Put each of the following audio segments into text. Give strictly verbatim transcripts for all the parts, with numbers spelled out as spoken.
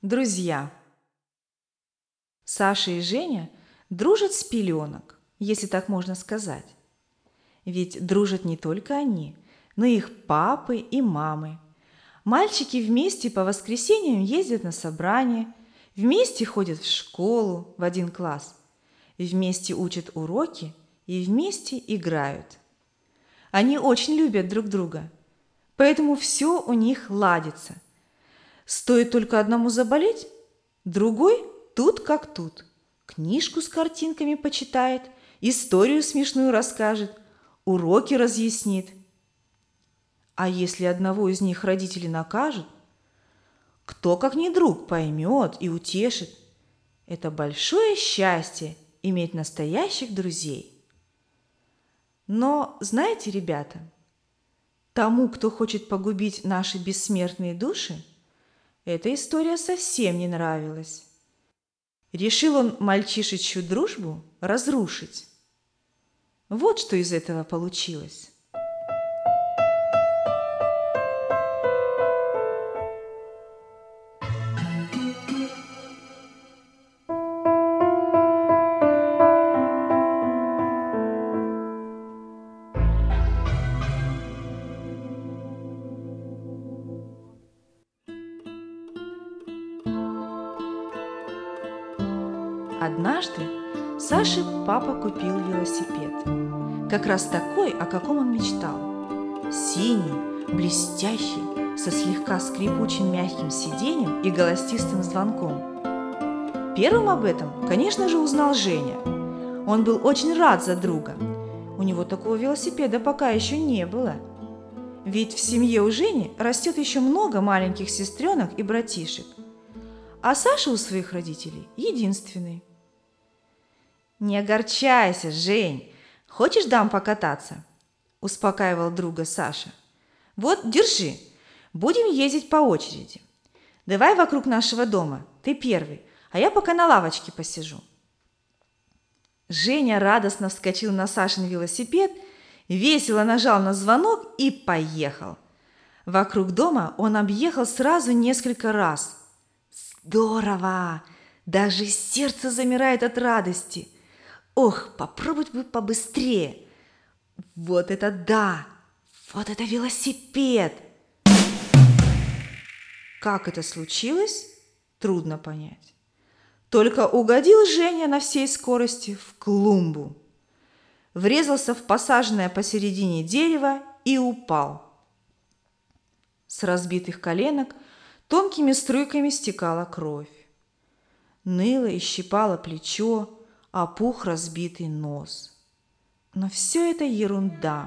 Друзья. Саша и Женя дружат с пеленок, если так можно сказать. Ведь дружат не только они, но и их папы и мамы. Мальчики вместе по воскресеньям ездят на собрания, вместе ходят в школу в один класс, вместе учат уроки и вместе играют. Они очень любят друг друга, поэтому все у них ладится. Стоит только одному заболеть, другой тут как тут. Книжку с картинками почитает, историю смешную расскажет, уроки разъяснит. А если одного из них родители накажут, кто, как не друг, поймет и утешит. Это большое счастье иметь настоящих друзей. Но знаете, ребята, тому, кто хочет погубить наши бессмертные души, эта история совсем не нравилась. Решил он мальчишечью дружбу разрушить. Вот что из этого получилось. Однажды Саше папа купил велосипед. Как раз такой, о каком он мечтал. Синий, блестящий, со слегка скрипучим мягким сиденьем и голосистым звонком. Первым об этом, конечно же, узнал Женя. Он был очень рад за друга. У него такого велосипеда пока еще не было. Ведь в семье у Жени растет еще много маленьких сестренок и братишек. А Саша у своих родителей единственный. «Не огорчайся, Жень. Хочешь, дам покататься?» – успокаивал друга Саша. «Вот, держи. Будем ездить по очереди. Давай вокруг нашего дома. Ты первый, а я пока на лавочке посижу». Женя радостно вскочил на Сашин велосипед, весело нажал на звонок и поехал. Вокруг дома он объехал сразу несколько раз. Здорово! Даже сердце замирает от радости. Ох, попробовать бы побыстрее. Вот это да! Вот это велосипед! Как это случилось, трудно понять. Только угодил Женя на всей скорости в клумбу. Врезался в посаженное посередине дерево и упал. С разбитых коленок тонкими струйками стекала кровь. Ныло и щипало плечо, опух разбитый нос. Но все это ерунда.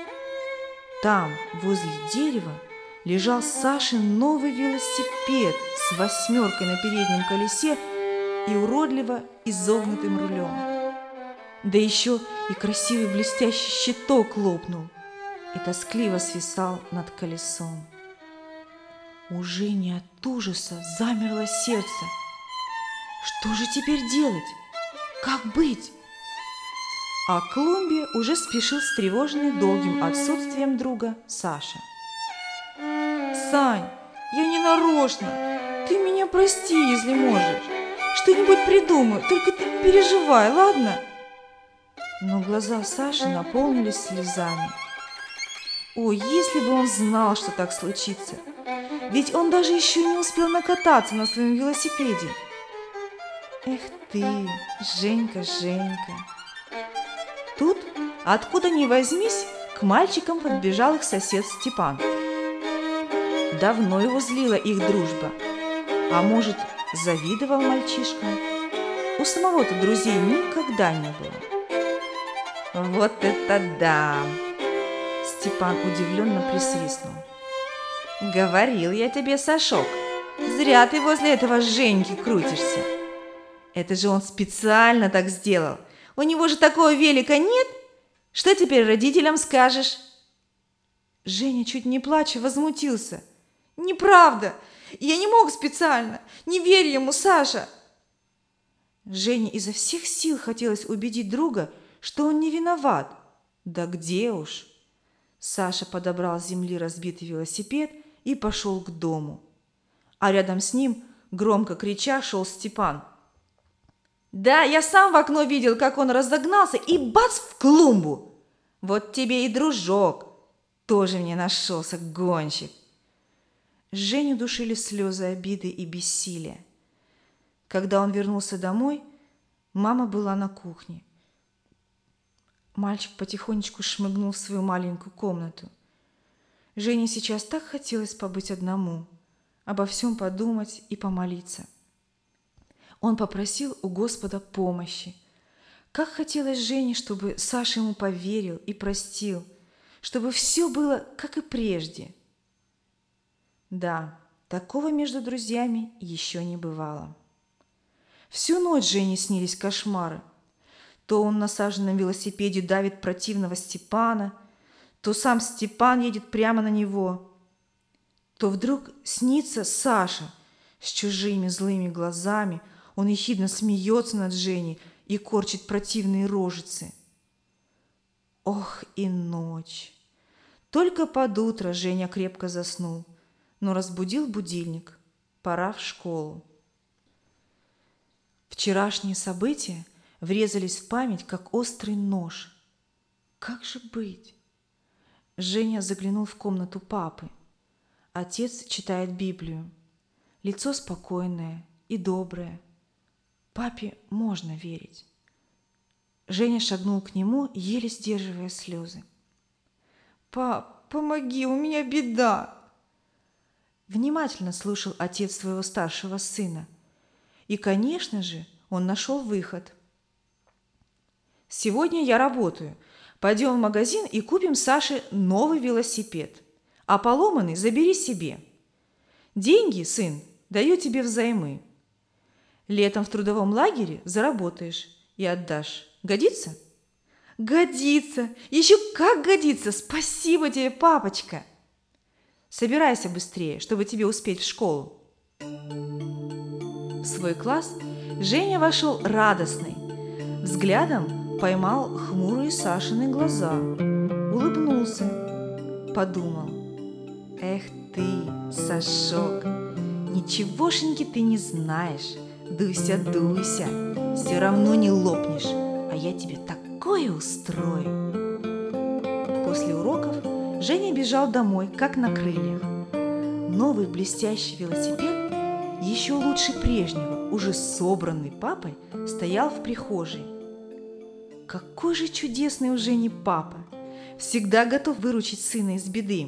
Там, возле дерева, лежал Сашин новый велосипед с восьмеркой на переднем колесе и уродливо изогнутым рулем. Да еще и красивый блестящий щиток лопнул и тоскливо свисал над колесом. У Жени от ужаса замерло сердце. Что же теперь делать? Как быть? А к клумбе уже спешил встревоженный долгим отсутствием друга Саша. «Сань, я не нарочно. Ты меня прости, если можешь. Что-нибудь придумаю, только ты не переживай, ладно?» Но глаза Саши наполнились слезами. Ой, если бы он знал, что так случится. Ведь он даже еще не успел накататься на своем велосипеде. Эх ты, Женька, Женька. Тут, откуда ни возьмись, к мальчикам подбежал их сосед Степан. Давно его злила их дружба. А может, завидовал мальчишкам? У самого-то друзей никогда не было. Вот это да! Степан удивленно присвистнул. «Говорил я тебе, Сашок, зря ты возле этого Женьки крутишься. Это же он специально так сделал. У него же такого велика нет. Что теперь родителям скажешь?» Женя, чуть не плача, возмутился. «Неправда! Я не мог специально! Не верь ему, Саша!» Жене изо всех сил хотелось убедить друга, что он не виноват. Да где уж! Саша подобрал с земли разбитый велосипед и пошел к дому. А рядом с ним громко крича, шел Степан. Да, я сам в окно видел, как он разогнался, и бац в клумбу. Вот тебе и дружок. Тоже мне нашелся гонщик. Женю душили слезы обиды и бессилия. Когда он вернулся домой, мама была на кухне. Мальчик потихонечку шмыгнул в свою маленькую комнату. Жене сейчас так хотелось побыть одному, обо всем подумать и помолиться. Он попросил у Господа помощи. Как хотелось Жене, чтобы Саша ему поверил и простил, чтобы все было, как и прежде. Да, такого между друзьями еще не бывало. Всю ночь Жене снились кошмары. То он на Сашином велосипеде давит противного Степана, то сам Степан едет прямо на него, то вдруг снится Саша с чужими злыми глазами, он ехидно смеется над Женей и корчит противные рожицы. Ох и ночь! Только под утро Женя крепко заснул, но разбудил будильник. Пора в школу. Вчерашние события врезались в память, как острый нож. Как же быть? Женя заглянул в комнату папы. Отец читает Библию. Лицо спокойное и доброе. Папе можно верить. Женя шагнул к нему, еле сдерживая слезы. «Пап, помоги, у меня беда!» Внимательно слушал отец своего старшего сына. И, конечно же, он нашел выход. «Сегодня я работаю. Пойдем в магазин и купим Саше новый велосипед. А поломанный забери себе. Деньги, сын, даю тебе взаймы. Летом в трудовом лагере заработаешь и отдашь. Годится?» «Годится! Еще как годится! Спасибо тебе, папочка!» «Собирайся быстрее, чтобы тебе успеть в школу». В свой класс Женя вошел радостный. Взглядом поймал хмурые Сашины глаза. Улыбнулся. Подумал. «Эх ты, Сашок, ничегошеньки ты не знаешь. Дуйся, дуйся, все равно не лопнешь, а я тебе такое устрою». После уроков Женя бежал домой, как на крыльях. Новый блестящий велосипед, еще лучше прежнего, уже собранный папой, стоял в прихожей. Какой же чудесный у Жени папа! Всегда готов выручить сына из беды.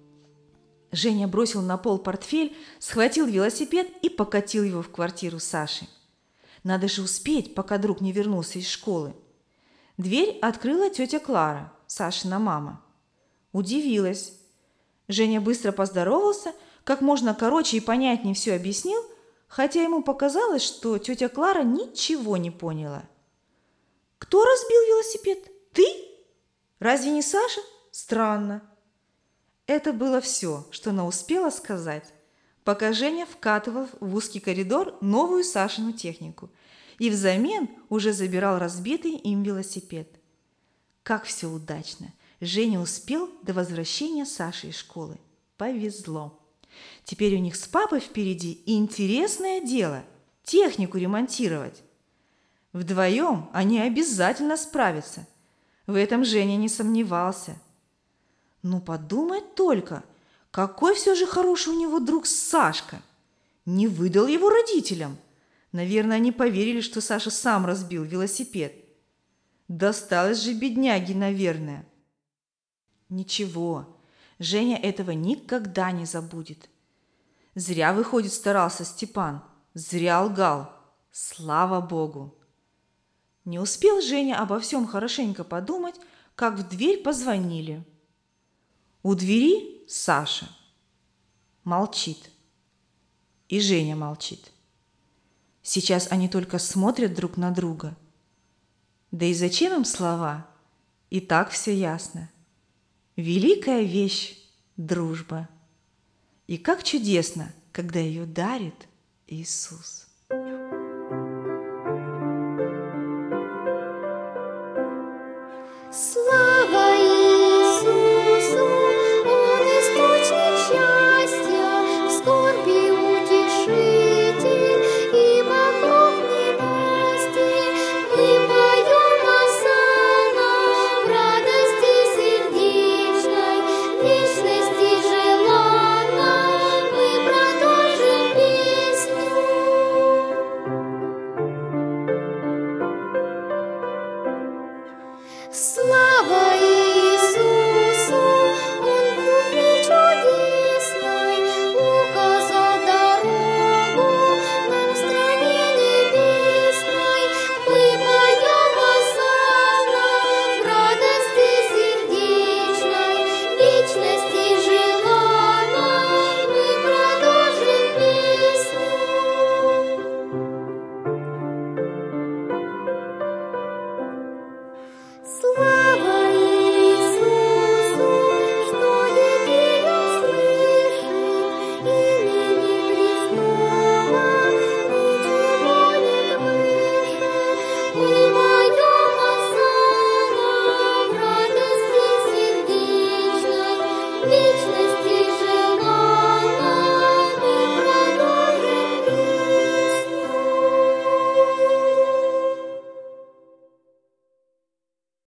Женя бросил на пол портфель, схватил велосипед и покатил его в квартиру Саши. Надо же успеть, пока друг не вернулся из школы. Дверь открыла тетя Клара, Сашина мама. Удивилась. Женя быстро поздоровался, как можно короче и понятнее все объяснил, хотя ему показалось, что тетя Клара ничего не поняла. «Кто разбил велосипед? Ты? Разве не Саша? Странно». Это было все, что она успела сказать, пока Женя вкатывал в узкий коридор новую Сашину технику и взамен уже забирал разбитый им велосипед. Как все удачно! Женя успел до возвращения Саши из школы. Повезло. Теперь у них с папой впереди интересное дело – технику ремонтировать. Вдвоем они обязательно справятся. В этом Женя не сомневался. Ну, подумать только, какой все же хороший у него друг Сашка. Не выдал его родителям. Наверное, они поверили, что Саша сам разбил велосипед. Досталось же бедняге, наверное. Ничего, Женя этого никогда не забудет. Зря, выходит, старался Степан. Зря лгал. Слава Богу. Не успел Женя обо всем хорошенько подумать, как в дверь позвонили. У двери Саша. Молчит. И Женя молчит. Сейчас они только смотрят друг на друга. Да и зачем им слова? И так все ясно. Великая вещь – дружба. И как чудесно, когда ее дарит Иисус.